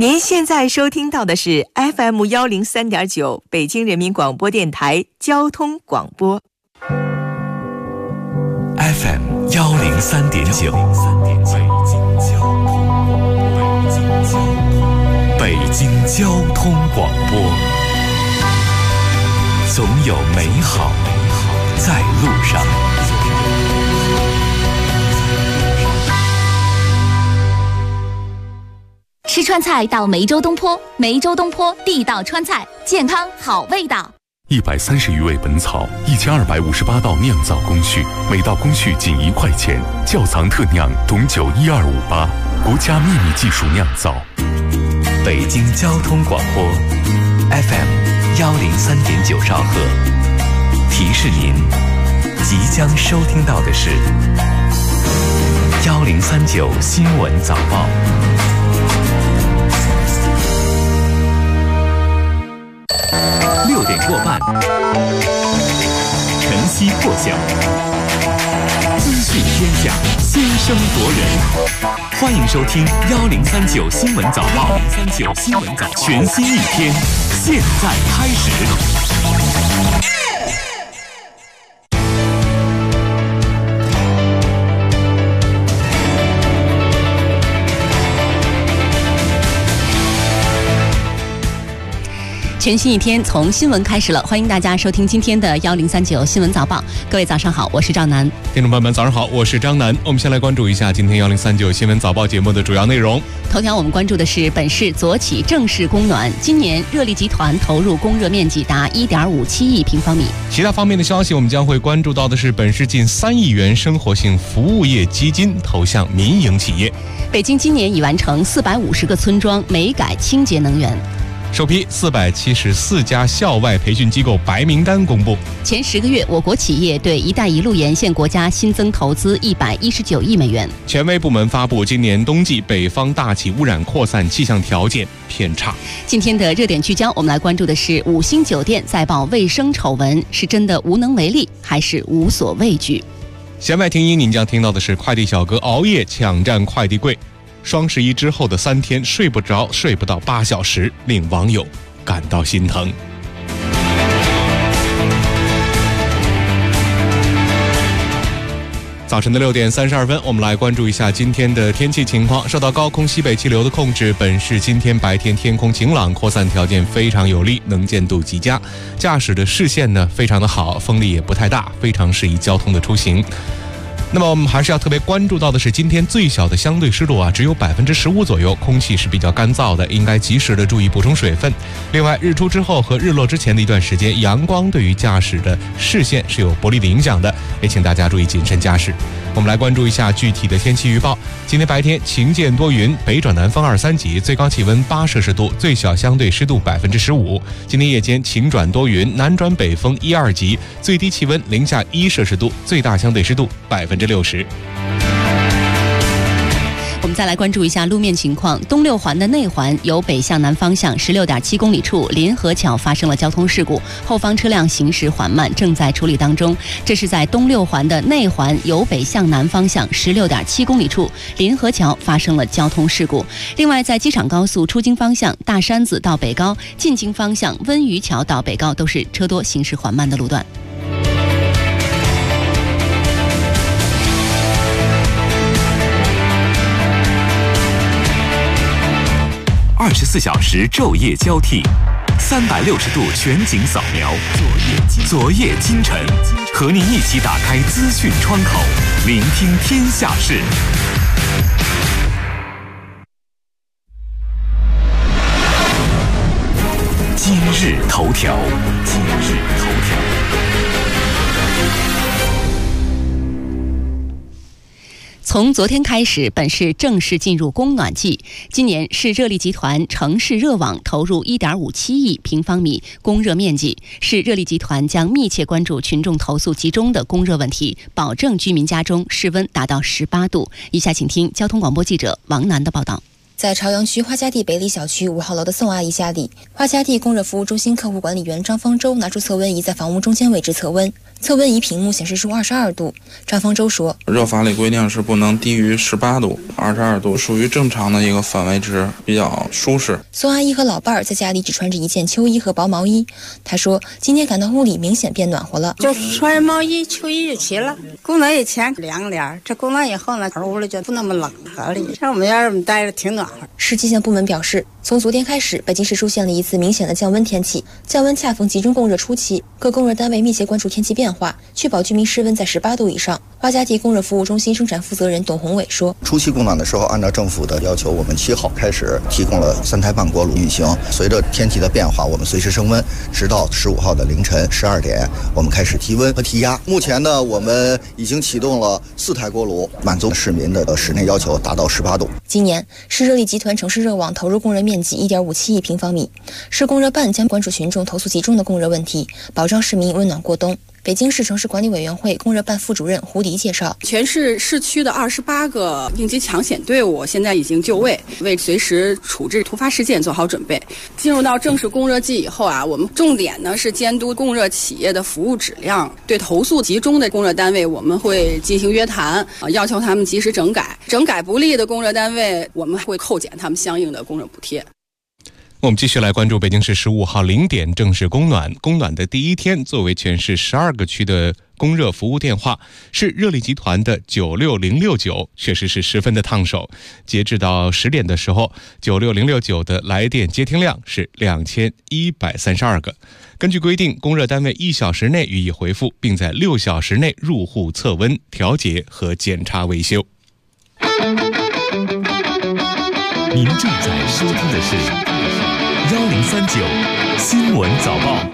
您现在收听到的是 FM103.9 北京人民广播电台交通广播。 FM103.9 北京交通广播，总有美好在路上。 吃川菜到梅州东坡，梅州东坡地道川菜，健康好味道。 130余味本草，1258道酿造工序，每道工序仅1块钱。窖藏特酿董酒12588，国家秘密技术酿造。北京交通广播 FM103.9兆赫，提示您即将收听到的是1039新闻早报。6点过半，晨曦破晓，资讯天下，先声夺人。欢迎收听1039新闻早报，1039新闻早报，全新一天，现在开始。 全新一天从新闻开始了，欢迎大家收听今天的1039新闻早报。各位早上好，我是赵楠。 听众朋友们早上好，我是张楠。我们先来关注一下今天1039新闻早报节目的主要内容。 头条我们关注的是本市左起正式供暖，今年热力集团投入供热面积达1.57亿平方米。 其他方面的消息我们将会关注到的是本市近3亿元生活性服务业基金投向民营企业。 北京今年已完成450个村庄煤改清洁能源。 首批474家校外培训机构白名单公布。 前10个月，我国企业对“一带一路”沿线国家新增投资119亿美元。 权威部门发布今年冬季北方大气污染扩散气象条件偏差。 今天的热点聚焦，我们来关注的是5星酒店再曝卫生丑闻，是真的无能为力，还是无所畏惧？ 弦外听音，您将听到的是快递小哥熬夜抢占快递柜。双11之后的3天睡不着，睡不到8小时，令网友感到心疼。早晨的6点32分，我们来关注一下今天的天气情况。受到高空西北气流的控制，本市今天白天天空晴朗，扩散条件非常有利，能见度极佳，驾驶的视线呢非常的好，风力也不太大，非常适宜交通的出行。那么我们还是要特别关注到的是，今天最小的相对湿度只有15%左右，空气是比较干燥的，应该及时的注意补充水分。另外，日出之后和日落之前的一段时间，阳光对于驾驶的视线是有不利的影响的，也请大家注意谨慎驾驶。我们来关注一下具体的天气预报。今天白天晴间多云，北转南风2、3级，最高气温8摄氏度，最小相对湿度15%。今天夜间晴转多云，南转北风1、2级，最低气温零下1摄氏度，最大相对湿度60%。 我们再来关注一下路面情况。东六环的内环由北向南方向16.7公里处临河桥发生了交通事故，后方车辆行驶缓慢，正在处理当中。这是在东六环的内环由北向南方向16.7公里处临河桥发生了交通事故。另外，在机场高速出京方向大山子到北高，进京方向温榆桥到北高都是车多行驶缓慢的路段。 24小时昼夜交替，360度全景扫描，昨夜今晨，和您一起打开资讯窗口，聆听天下事。今日头条。 从昨天开始，本市正式进入供暖季。今年市热力集团城市热网投入1.57亿平方米供热面积，市热力集团将密切关注群众投诉集中的供热问题，保证居民家中室温达到18度。以下请听交通广播记者王楠的报道。 在朝阳区花家地北里小区5号楼的宋阿姨家里，花家地供热服务中心客户管理员张方舟拿出测温仪在房屋中间位置测温， 测温仪屏幕显示出22度。张方舟说， 热法里规定是不能低于18度，22度属于正常的一个范围值，比较舒适。 宋阿姨和老伴儿在家里只穿着一件秋衣和薄毛衣。她说，今天感到屋里明显变暖和了， 就穿毛衣、秋衣就起了。供暖以前凉点，这供暖以后呢，屋里就不那么冷和里。像我们家这么待着挺暖和。 市气象部门表示，从昨天开始，北京市出现了一次明显的降温天气，降温恰逢集中供热初期，各供热单位密切关注天气变化，确保居民室温在18度以上。花家地供热服务中心生产负责人董宏伟说， 初期供暖的时候，按照政府的要求，我们7号开始提供了3台半锅炉运行。随着天气的变化，我们随时升温，直到15号的凌晨12点，我们开始提温和提压。目前呢，我们已经启动了4台锅炉，满足市民的室内要求，达到18度。 今年，市热力集团城市热网投入供热面积1.57亿平方米，市供热办将关注群众投诉集中的供热问题，保障市民温暖过冬。北京市城市管理委员会供热办副主任胡迪介绍， 全市市区的28个应急抢险队伍现在已经就位，为随时处置突发事件做好准备。进入到正式供热季以后我们重点呢是监督供热企业的服务质量，对投诉集中的供热单位我们会进行约谈，要求他们及时整改，整改不力的供热单位我们会扣减他们相应的供热补贴。 我们继续来关注北京市15号0点正式供暖。供暖的第一天，作为全市12个区的供热服务电话，市热力集团的96069确实是十分的烫手。截至到10点的时候，96069的来电接听量是2132个。根据规定，供热单位1小时内予以回复，并在6小时内入户测温、调节和检查维修。 您正在收听的是1039新闻早报。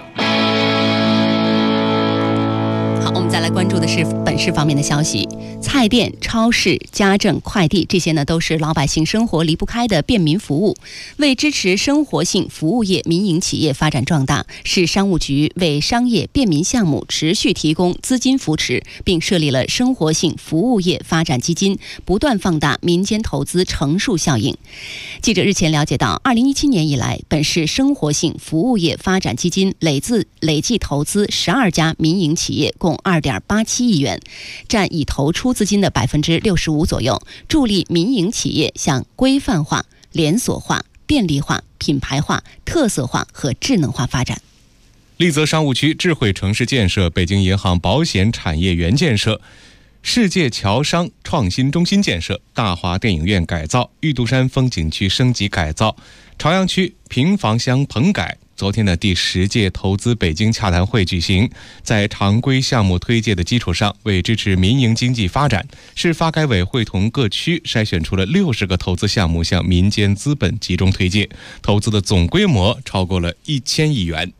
好，我们再来关注的是本市方面的消息。菜店、超市、家政、快递，这些呢都是老百姓生活离不开的便民服务。为支持生活性服务业民营企业发展壮大，市商务局为商业便民项目持续提供资金扶持，并设立了生活性服务业发展基金，不断放大民间投资乘数效应。记者日前了解到，2017年以来，本市生活性服务业发展基金累计投资12家民营企业，共2.87亿元，占已投出资金的65%左右，助力民营企业向规范化、连锁化、便利化、品牌化、特色化和智能化发展。 丽泽商务区智慧城市建设、北京银行保险产业园建设、世界侨商创新中心建设、大华电影院改造、玉都山风景区升级改造、朝阳区平房乡棚改。昨天的第10届投资北京洽谈会举行，在常规项目推介的基础上，为支持民营经济发展，市发改委会同各区筛选出了60个投资项目向民间资本集中推介，投资的总规模超过了1000亿元。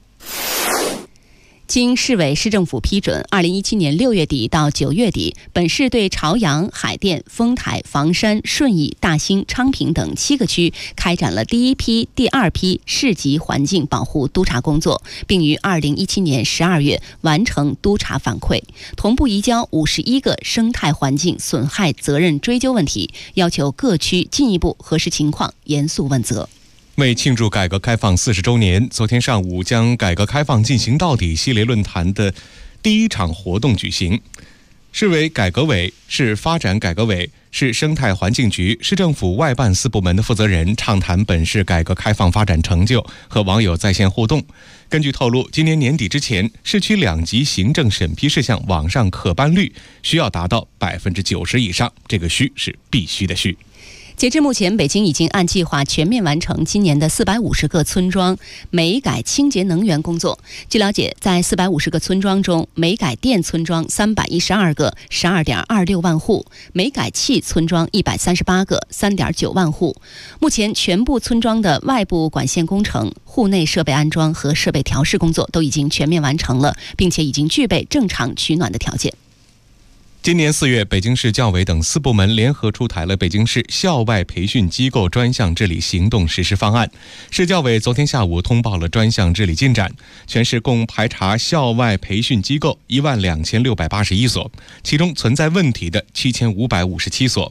经市委市政府批准，2017年6月底到9月底，本市对朝阳、海淀、丰台、房山、顺义、大兴、昌平等7个区开展了第1批、第2批市级环境保护督查工作，并于2017年12月完成督查反馈，同步移交51个生态环境损害责任追究问题，要求各区进一步核实情况，严肃问责。 为庆祝改革开放40周年，昨天上午将改革开放进行到底系列论坛的第1场活动举行。市委改革委、市发展改革委、市生态环境局、市政府外办4部门的负责人畅谈本市改革开放发展成就，和网友在线互动。根据透露，今年年底之前，市区2级行政审批事项网上可办率需要达到90%以上，这个需是必须的需。 截至目前，北京已经按计划全面完成今年的450个村庄煤改清洁能源工作。据了解，在450个村庄中，煤改电村庄312个 12.26 万户，煤改气村庄138个 3.9 万户。目前全部村庄的外部管线工程、户内设备安装和设备调试工作都已经全面完成了，并且已经具备正常取暖的条件。 今年4月，北京市教委等4部门联合出台了北京市校外培训机构专项治理行动实施方案。市教委昨天下午通报了专项治理进展，全市共排查校外培训机构12681所，其中存在问题的7557所。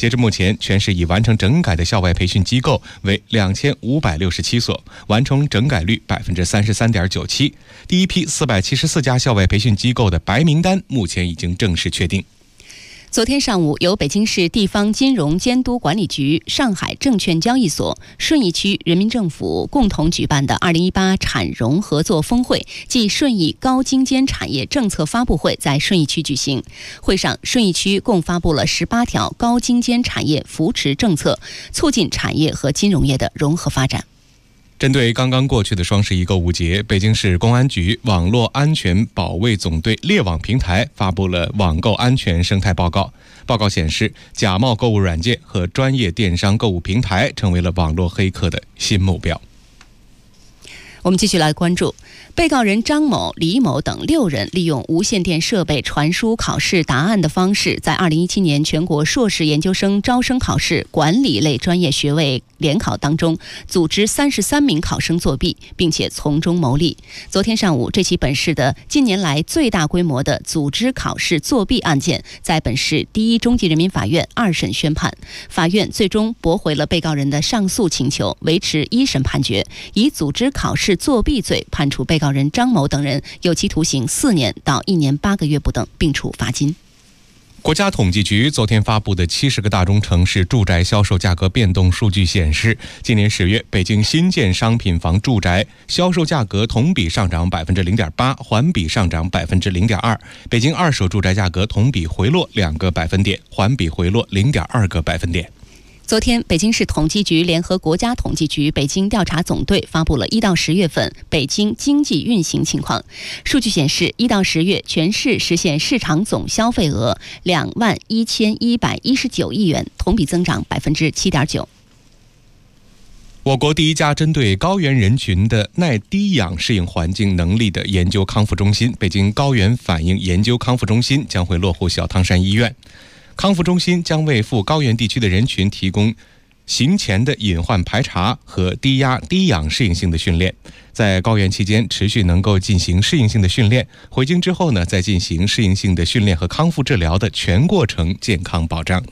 截至目前，全市已完成整改的校外培训机构为2567所，完成整改率33.97%。第一批474家校外培训机构的白名单目前已经正式确定。 昨天上午，由北京市地方金融监督管理局、上海证券交易所、顺义区人民政府共同举办的2018产融合作峰会暨顺义高精尖产业政策发布会在顺义区举行。会上，顺义区共发布了18条高精尖产业扶持政策，促进产业和金融业的融合发展。 针对刚刚过去的双11购物节，北京市公安局网络安全保卫总队猎网平台发布了网购安全生态报告。报告显示，假冒购物软件和专业电商购物平台成为了网络黑客的新目标。 我们继续来关注被告人张某、李某等6人利用无线电设备传输考试答案的方式，在2017年全国硕士研究生招生考试管理类专业学位联考当中，组织33名考生作弊，并且从中牟利。昨天上午，这起本市的近年来最大规模的组织考试作弊案件，在本市第一中级人民法院2审宣判，法院最终驳回了被告人的上诉请求，维持1审判决，以组织考试作弊罪判处被告人张某等人有期徒刑4年到1年8个月不等，并处罚金。 国家统计局昨天发布的70个大中城市住宅销售价格变动数据显示，今年10月，北京新建商品房住宅销售价格同比上涨 0.8%， 环比上涨 0.2%。北京二手住宅价格同比回落2个百分点，环比回落0.2个百分点。 昨天，北京市统计局联合国家统计局北京调查总队发布了1到10月份北京经济运行情况。数据显示，1到10月全市实现市场总消费额21119亿元，同比增长 7.9%。 我国第一家针对高原人群的耐低氧适应环境能力的研究康复中心——北京高原反应研究康复中心将会落户小汤山医院。康复中心将为赴高原地区的人群提供行前的隐患排查和低压低氧适应性的训练，在高原期间持续能够进行适应性的训练，回京之后呢，再进行适应性的训练和康复治疗的全过程健康保障。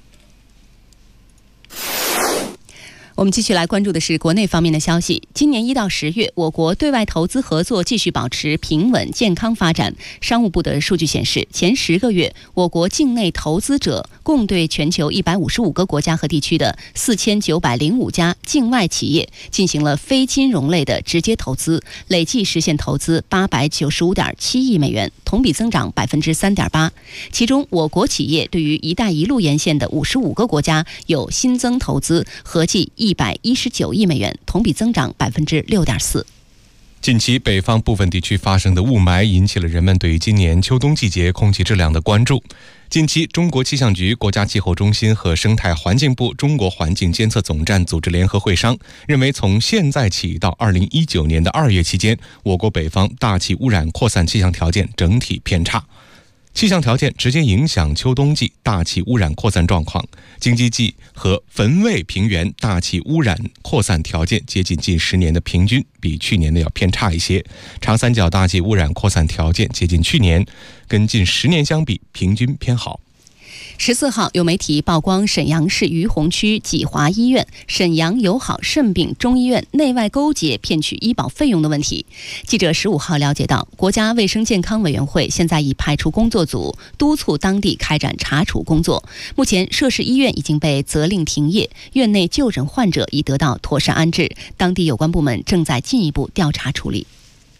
我们继续来关注的是国内方面的消息。今年1到10月，我国对外投资合作继续保持平稳健康发展。商务部的数据显示，前10个月，我国境内投资者共对全球155个国家和地区的4905家境外企业进行了非金融类的直接投资，累计实现投资895.7亿美元，同比增长 3.8%。其中，我国企业对于“一带一路”沿线的55个国家有新增投资，合计119亿美元，同比增长 6.4%。 近期北方部分地区发生的雾霾引起了人们对于今年秋冬季节空气质量的关注。近期，中国气象局、国家气候中心和生态环境部中国环境监测总站组织联合会商，认为从现在起到2019年的2月期间，我国北方大气污染扩散气象条件整体偏差。气象条件直接影响秋冬季大气污染扩散状况。京畿冀和汾渭平原大气污染扩散条件接近近10年的平均，比去年的要偏差一些。长三角大气污染扩散条件接近去年，跟近10年相比平均偏好。 14号，有媒体曝光沈阳市于洪区济华医院沈阳友好肾病中医院内外勾结骗取医保费用的问题。记者15号了解到，国家卫生健康委员会现在已派出工作组督促当地开展查处工作。目前，涉事医院已经被责令停业，院内就诊患者已得到妥善安置，当地有关部门正在进一步调查处理。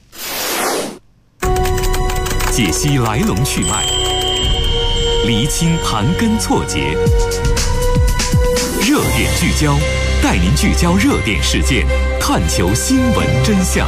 解析来龙去脉，厘清盘根错节，热点聚焦，带您聚焦热点事件，探求新闻真相。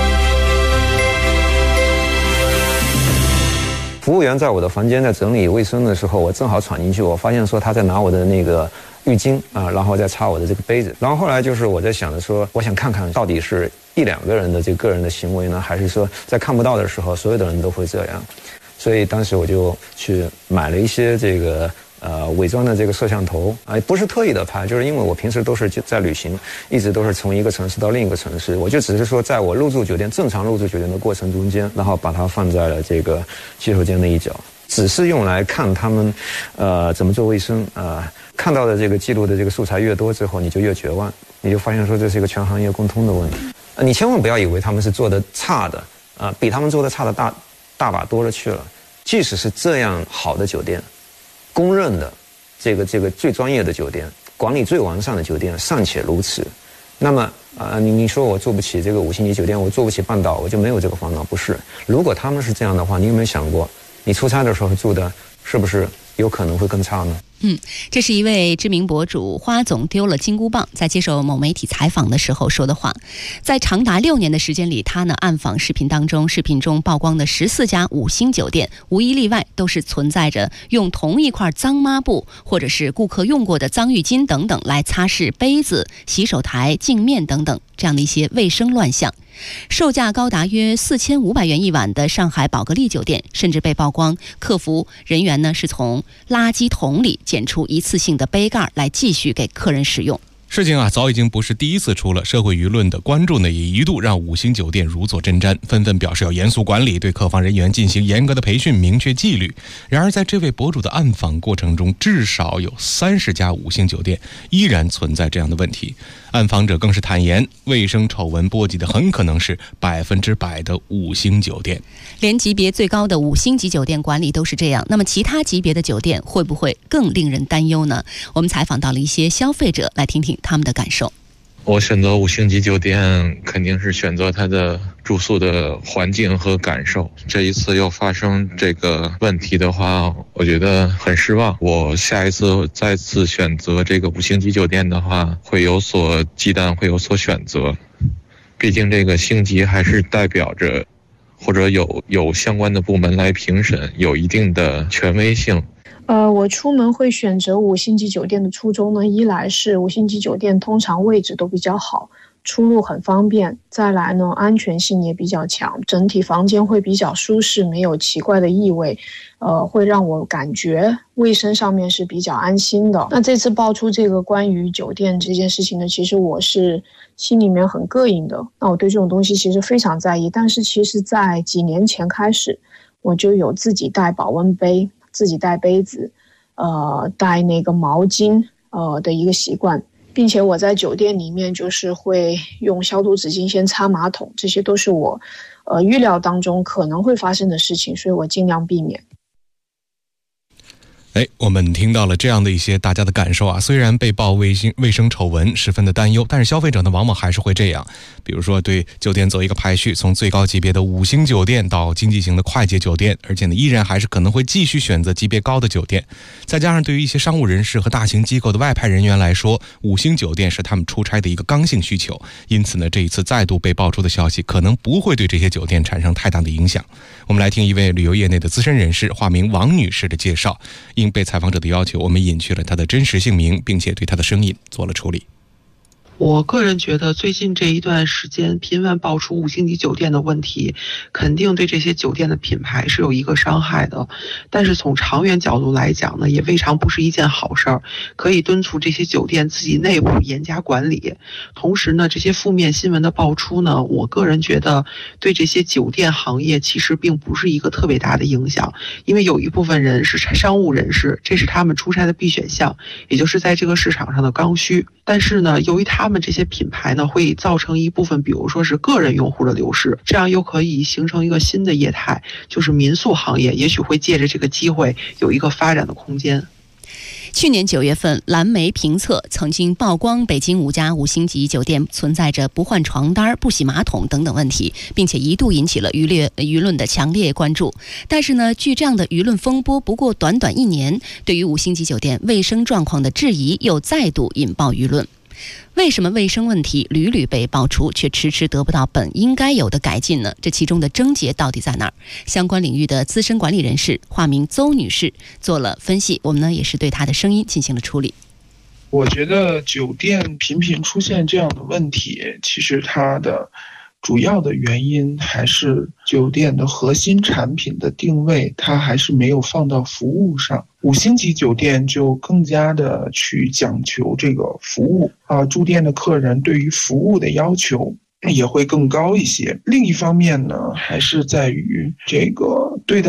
服务员在我的房间在整理卫生的时候，我正好闯进去，我发现说他在拿我的那个浴巾啊，然后再擦我的这个杯子。然后后来就是我在想着说，我想看看到底是1-2个人的这个个人的行为呢，还是说在看不到的时候，所有的人都会这样。所以当时我就去买了一些这个伪装的这个摄像头啊，不是特意的拍，就是因为我平时都是在旅行，一直都是从一个城市到另一个城市，我就只是说在我入住酒店正常入住酒店的过程中间，然后把它放在了这个洗手间的一角，只是用来看他们怎么做卫生啊。 看到的这个记录的这个素材越多之后，你就越绝望，你就发现说这是一个全行业共通的问题。你千万不要以为他们是做的差的，比他们做的差的大把多了去了。即使是这样好的酒店，公认的这个最专业的酒店，管理最完善的酒店尚且如此，那么你说我住不起这个5星级酒店，我住不起半岛，我就没有这个烦恼？不是，如果他们是这样的话，你有没有想过，你出差的时候住的是不是有可能会更差呢？ 这是一位知名博主花总丢了金箍棒在接受某媒体采访的时候说的话。在长达6年的时间里，他呢暗访视频中曝光的14家5星酒店，无一例外都是存在着用同一块脏抹布或者是顾客用过的脏浴巾等等来擦拭杯子、洗手台、镜面等等这样的一些卫生乱象。售价高达约4500元一晚的上海宝格丽酒店，甚至被曝光客服人员呢是从垃圾桶里捡出一次性的杯盖来继续给客人使用。 事情早已经不是第一次出了，社会舆论的关注呢，也一度让5星酒店如坐针毡，纷纷表示要严肃管理，对客房人员进行严格的培训，明确纪律。然而在这位博主的暗访过程中，至少有30家5星酒店依然存在这样的问题。暗访者更是坦言，卫生丑闻波及的很可能是100%的5星酒店。 连级别最高的5星级酒店管理都是这样，那么其他级别的酒店会不会更令人担忧呢？我们采访到了一些消费者，来听听他们的感受。 我选择5星级酒店肯定是选择它的住宿的环境和感受。这一次又发生这个问题的话，我觉得很失望。我下一次再次选择这个5星级酒店的话，会有所忌惮，会有所选择。毕竟这个星级还是代表着或者有相关的部门来评审，有一定的权威性。 我出门会选择5星级酒店的初衷呢，一来是5星级酒店通常位置都比较好，出入很方便，再来呢安全性也比较强，整体房间会比较舒适，没有奇怪的异味，会让我感觉卫生上面是比较安心的。那这次爆出这个关于酒店这件事情呢，其实我是心里面很膈应的。那我对这种东西其实非常在意，但是其实在几年前开始，我就有自己带保温杯，自己带杯子，带那个毛巾的一个习惯，并且我在酒店里面就是会用消毒纸巾先擦马桶，这些都是我预料当中可能会发生的事情，所以我尽量避免。 我们听到了这样的一些大家的感受啊，虽然被曝卫生丑闻十分的担忧，但是消费者呢往往还是会这样，比如说对酒店做一个排序，从最高级别的5星酒店到经济型的快捷酒店，而且呢依然还是可能会继续选择级别高的酒店。再加上对于一些商务人士和大型机构的外派人员来说，5星酒店是他们出差的一个刚性需求，因此呢这一次再度被爆出的消息可能不会对这些酒店产生太大的影响。我们来听一位旅游业内的资深人士，化名王女士的介绍。因被采访者的要求，我们隐去了她的真实姓名，并且对她的声音做了处理。 我个人觉得最近这一段时间频繁爆出5星级酒店的问题，肯定对这些酒店的品牌是有一个伤害的，但是从长远角度来讲呢，也未尝不是一件好事儿，可以敦促这些酒店自己内部严加管理。同时呢，这些负面新闻的爆出呢，我个人觉得对这些酒店行业其实并不是一个特别大的影响，因为有一部分人是商务人士，这是他们出差的必选项，也就是在这个市场上的刚需。但是呢，由于他们这些品牌呢会造成一部分比如说是个人用户的流失，这样又可以形成一个新的业态，就是民宿行业也许会借着这个机会有一个发展的空间。 去年9月份，蓝莓评测曾经曝光北京5家5星级酒店存在着不换床单、不洗马桶等等问题，并且一度引起了舆论的强烈关注。但是呢，据这样的舆论风波不过短短1年，对于5星级酒店卫生状况的质疑又再度引爆舆论。为什么卫生问题屡屡被爆出，却迟迟得不到本应该有的改进呢？这其中的症结到底在哪儿？相关领域的资深管理人士，化名邹女士做了分析，我们呢也是对她的声音进行了处理。 我觉得酒店频频出现这样的问题，其实它的主要的原因还是酒店的核心产品的定位，它还是没有放到服务上。5星级酒店就更加的去讲求这个服务住店的客人对于服务的要求也会更高一些。另一方面呢，还是在于这个对待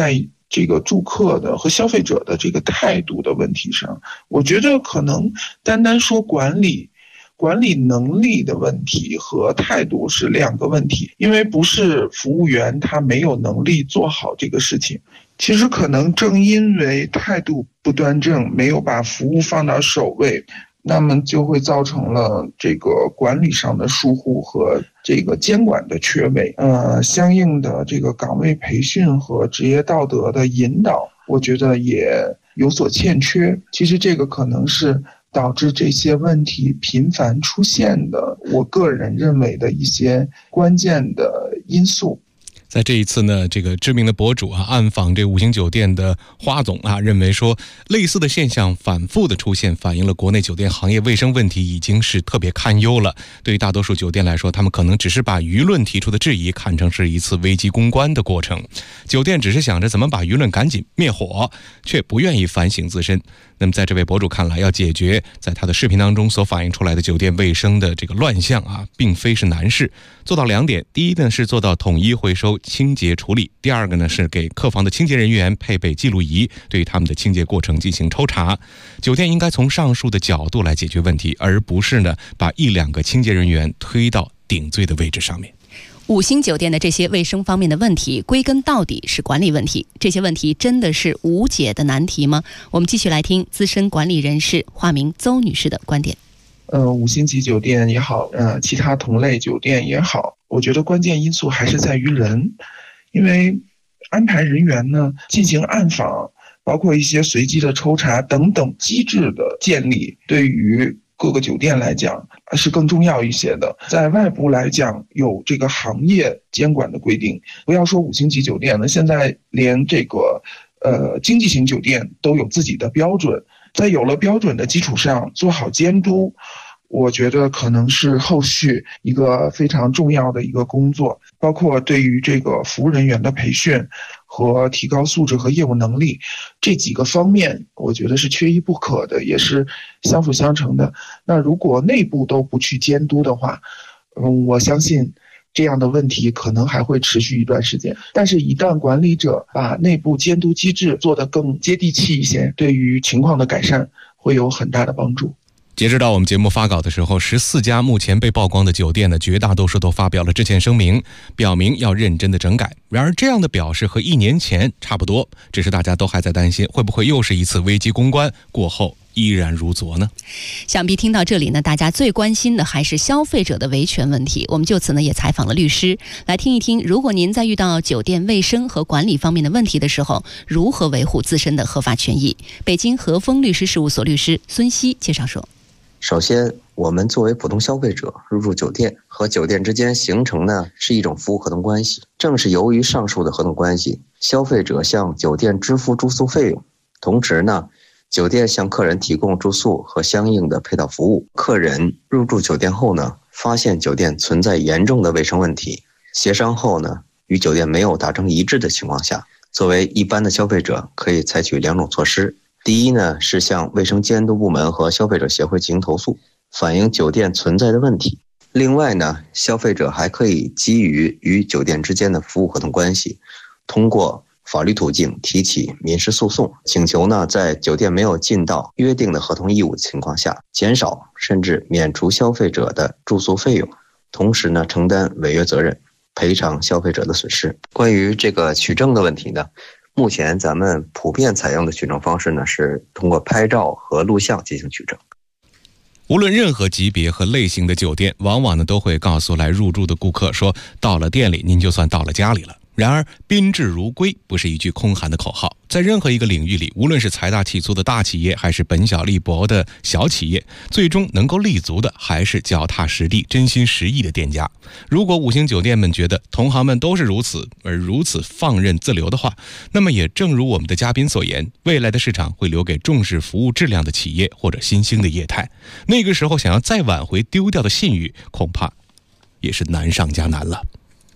这个住客的和消费者的这个态度的问题上，我觉得可能单单说管理能力的问题和态度是两个问题，因为不是服务员他没有能力做好这个事情，其实可能正因为态度不端正，没有把服务放到首位，那么就会造成了这个管理上的疏忽和这个监管的缺位。相应的这个岗位培训和职业道德的引导，我觉得也有所欠缺。其实这个可能是导致这些问题频繁出现的，我个人认为的一些关键的因素。 在这一次呢，这个知名的博主暗访这5星酒店的花总认为说，类似的现象反复的出现，反映了国内酒店行业卫生问题已经是特别堪忧了。对于大多数酒店来说，他们可能只是把舆论提出的质疑看成是一次危机公关的过程，酒店只是想着怎么把舆论赶紧灭火，却不愿意反省自身。那么在这位博主看来，要解决在他的视频当中所反映出来的酒店卫生的这个乱象并非是难事，做到2点。第一呢是做到统一回收清洁处理，第二个呢是给客房的清洁人员配备记录仪，对他们的清洁过程进行抽查。酒店应该从上述的角度来解决问题，而不是呢把1-2个清洁人员推到顶罪的位置上面。 5星酒店的这些卫生方面的问题，归根到底是管理问题。这些问题真的是无解的难题吗？我们继续来听资深管理人士化名邹女士的观点。 5星级酒店也好，其他同类酒店也好，我觉得关键因素还是在于人，因为安排人员呢进行暗访，包括一些随机的抽查等等机制的建立，对于各个酒店来讲是更重要一些的。在外部来讲，有这个行业监管的规定，不要说5星级酒店了，现在连这个经济型酒店都有自己的标准，在有了标准的基础上做好监督，我觉得可能是后续一个非常重要的一个工作，包括对于这个服务人员的培训和提高素质和业务能力这几个方面，我觉得是缺一不可的，也是相辅相成的。那如果内部都不去监督的话，我相信这样的问题可能还会持续一段时间。但是一旦管理者把内部监督机制做得更接地气一些，对于情况的改善会有很大的帮助。 截止到我们节目发稿的时候，14家目前被曝光的酒店的绝大多数都发表了致歉声明，表明要认真的整改。然而这样的表示和1年前差不多，只是大家都还在担心会不会又是一次危机公关，过后依然如昨呢？ 想必听到这里呢，大家最关心的还是消费者的维权问题。我们就此呢也采访了律师，来听一听，如果您在遇到酒店卫生和管理方面的问题的时候，如何维护自身的合法权益。北京和丰律师事务所律师孙希介绍说， 首先，我们作为普通消费者入住酒店，和酒店之间形成的是一种服务合同关系。正是由于上述的合同关系，消费者向酒店支付住宿费用，同时呢，酒店向客人提供住宿和相应的配套服务。客人入住酒店后呢，发现酒店存在严重的卫生问题，协商后呢，与酒店没有达成一致的情况下，作为一般的消费者可以采取2种措施。第一呢，是向卫生监督部门和消费者协会进行投诉，反映酒店存在的问题。另外呢，消费者还可以基于与酒店之间的服务合同关系，通过法律途径提起民事诉讼，请求呢在酒店没有尽到约定的合同义务的情况下，减少甚至免除消费者的住宿费用，同时呢承担违约责任，赔偿消费者的损失。关于这个取证的问题呢，目前咱们普遍采用的取证方式呢，是通过拍照和录像进行取证。 无论任何级别和类型的酒店，往往呢都会告诉来入住的顾客说，到了店里您就算到了家里了。然而宾至如归不是一句空喊的口号，在任何一个领域里，无论是财大气粗的大企业，还是本小利薄的小企业，最终能够立足的还是脚踏实地真心实意的店家。如果5星酒店们觉得同行们都是如此，而如此放任自流的话，那么也正如我们的嘉宾所言，未来的市场会留给重视服务质量的企业或者新兴的业态。那个时候想要再挽回丢掉的信誉，恐怕也是难上加难了。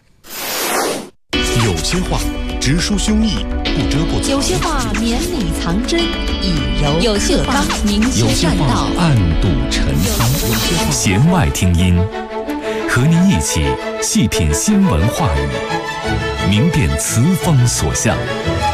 有些话直抒胸臆，不遮过； 有些话绵里藏针，以柔有些话明有些话暗度陈仓。弦外听音，和您一起细品新闻话语，明辨词锋所向。 好，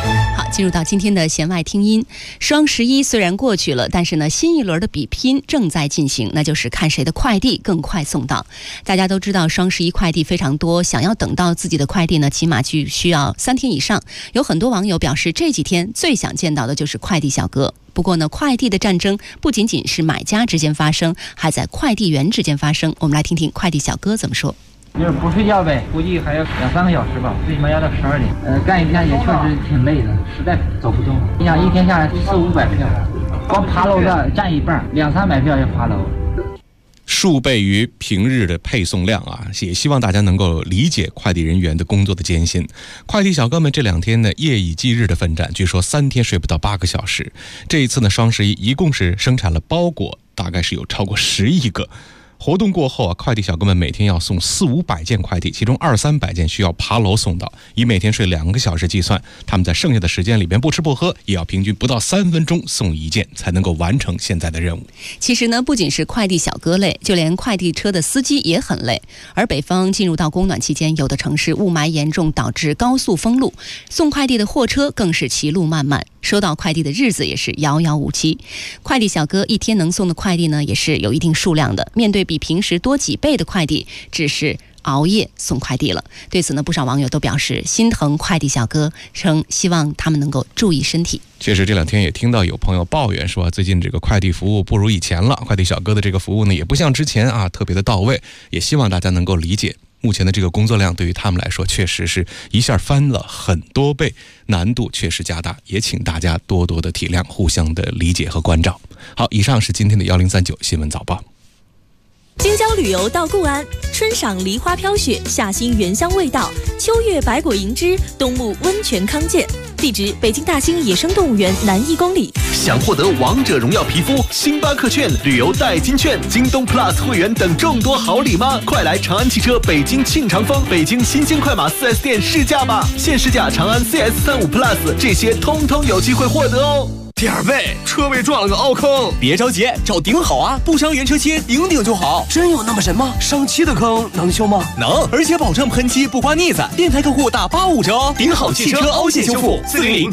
进入到今天的弦外听音。双11虽然过去了，但是呢，新一轮的比拼正在进行，那就是看谁的快递更快送到。大家都知道双11快递非常多，想要等到自己的快递呢，起码需要3天以上。有很多网友表示，这几天最想见到的就是快递小哥。不过呢，快递的战争不仅仅是买家之间发生，还在快递员之间发生。我们来听听快递小哥怎么说。 就是不睡觉呗，估计还要2-3个小时吧，最起码要到12点。干一天也确实挺累的，实在走不动。你想一天下来400-500票，光爬楼的占一半，200-300票要爬楼。 数倍于平日的配送量啊，也希望大家能够理解快递人员的工作的艰辛。快递小哥们这2天呢，夜以继日的奋战，据说3天睡不到8个小时。这一次呢，双11一共是生产了包裹，大概是有超过10亿个。活动过后啊，快递小哥们每天要送400-500件快递，其中200-300件需要爬楼送到。以每天睡2个小时计算，他们在剩下的时间里边不吃不喝，也要平均不到3分钟送1件，才能够完成现在的任务。 其实呢，不仅是快递小哥累，就连快递车的司机也很累。而北方进入到供暖期间，有的城市雾霾严重，导致高速封路，送快递的货车更是歧路漫漫，收到快递的日子也是遥遥无期。快递小哥一天能送的快递呢，也是有一定数量的。面对比平时多几倍的快递，只是熬夜送快递了。对此呢，不少网友都表示心疼快递小哥，称希望他们能够注意身体。 确实这2天也听到有朋友抱怨说，最近这个快递服务不如以前了，快递小哥的这个服务呢也不像之前啊特别的到位，也希望大家能够理解。目前的这个工作量对于他们来说确实是一下翻了很多倍，难度确实加大，也请大家多多的体谅，互相的理解和关照。好，以上是今天的1039新闻早报。 京郊旅游到固安，春赏梨花飘雪，夏欣原香味道，秋月百果银枝，冬沐温泉康健。地址：北京大兴野生动物园南1公里。 想获得王者荣耀皮肤、星巴克券、旅游代金券、京东 Plus 会员等众多好礼吗？快来长安汽车北京庆长丰、北京新鲜快马 4S 店试驾吧！现试驾长安 CS35 Plus， 这些通通有机会获得哦。 点儿背，车位撞了个凹坑，别着急，找顶好啊，不伤原车漆，顶就好。真有那么神吗？伤漆的坑能修吗？能，而且保证喷漆不刮腻子。电台客户打85折哦。顶好汽车凹陷修复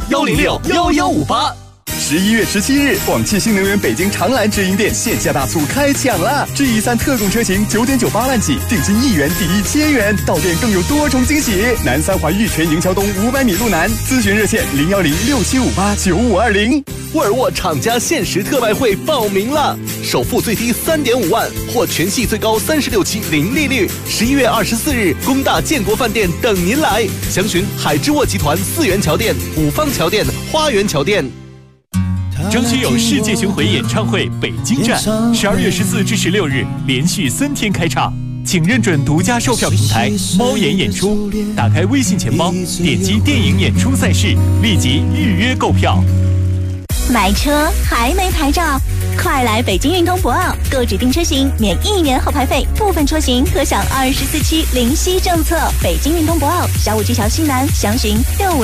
，400-106-1158。11月17日，广汽新能源北京长蓝直营店线下大促开抢了 ！G3 特供车型9.98万起，定金1元抵1000元，到店更有多重惊喜。南3环玉泉营桥东500米路南，咨询热线01067589520。 沃尔沃厂家限时特卖会报名了，首付最低3.5万，或全系最高36期零利率。11月24日，工大建国饭店等您来，详询海之沃集团4元桥店、五方桥店、花园桥店。 张学友世界巡回演唱会北京站，12月14至16日连续3天开唱，请认准独家售票平台猫眼演出，打开微信钱包，点击电影演出赛事，立即预约购票。 买车还没牌照，快来北京运通博奥购指定车型免1年后排费，部分车型可享24期零息政策。北京运通博奥小武技桥西南，详询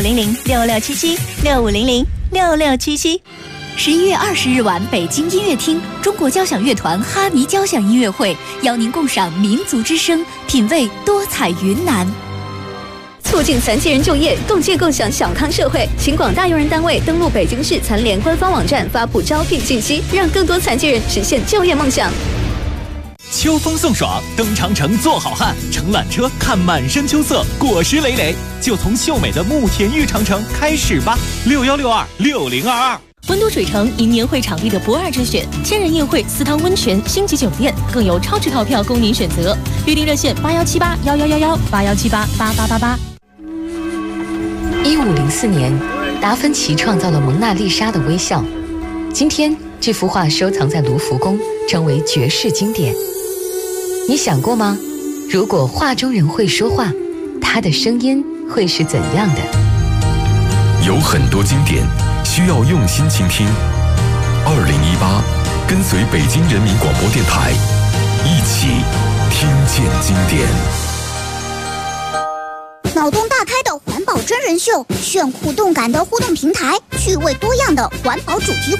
6500-6677 6500-6677。11月20日晚，北京音乐厅，中国交响乐团哈尼交响音乐会邀您共赏民族之声，品味多彩云南。促进残疾人就业，共建共享小康社会，请广大用人单位登录北京市残联官方网站发布招聘信息，让更多残疾人实现就业梦想。 秋风送爽，登长城做好汉，乘缆车看满山秋色，果实累累，就从秀美的慕田峪长城开始吧！6162-6022。 温都水城迎年会场地的不二之选，千人宴会、4汤温泉、星级酒店，更有超值套票供您选择。预订热线8178111181788888。 1504年，达芬奇创造了蒙娜丽莎的微笑。今天，这幅画收藏在卢浮宫，成为绝世经典。你想过吗？如果画中人会说话，他的声音会是怎样的？ 有很多经典需要用心倾听。2018，跟随北京人民广播电台，一起听见经典。 脑洞大开的环保真人秀，炫酷动感的互动平台，趣味多样的环保主题活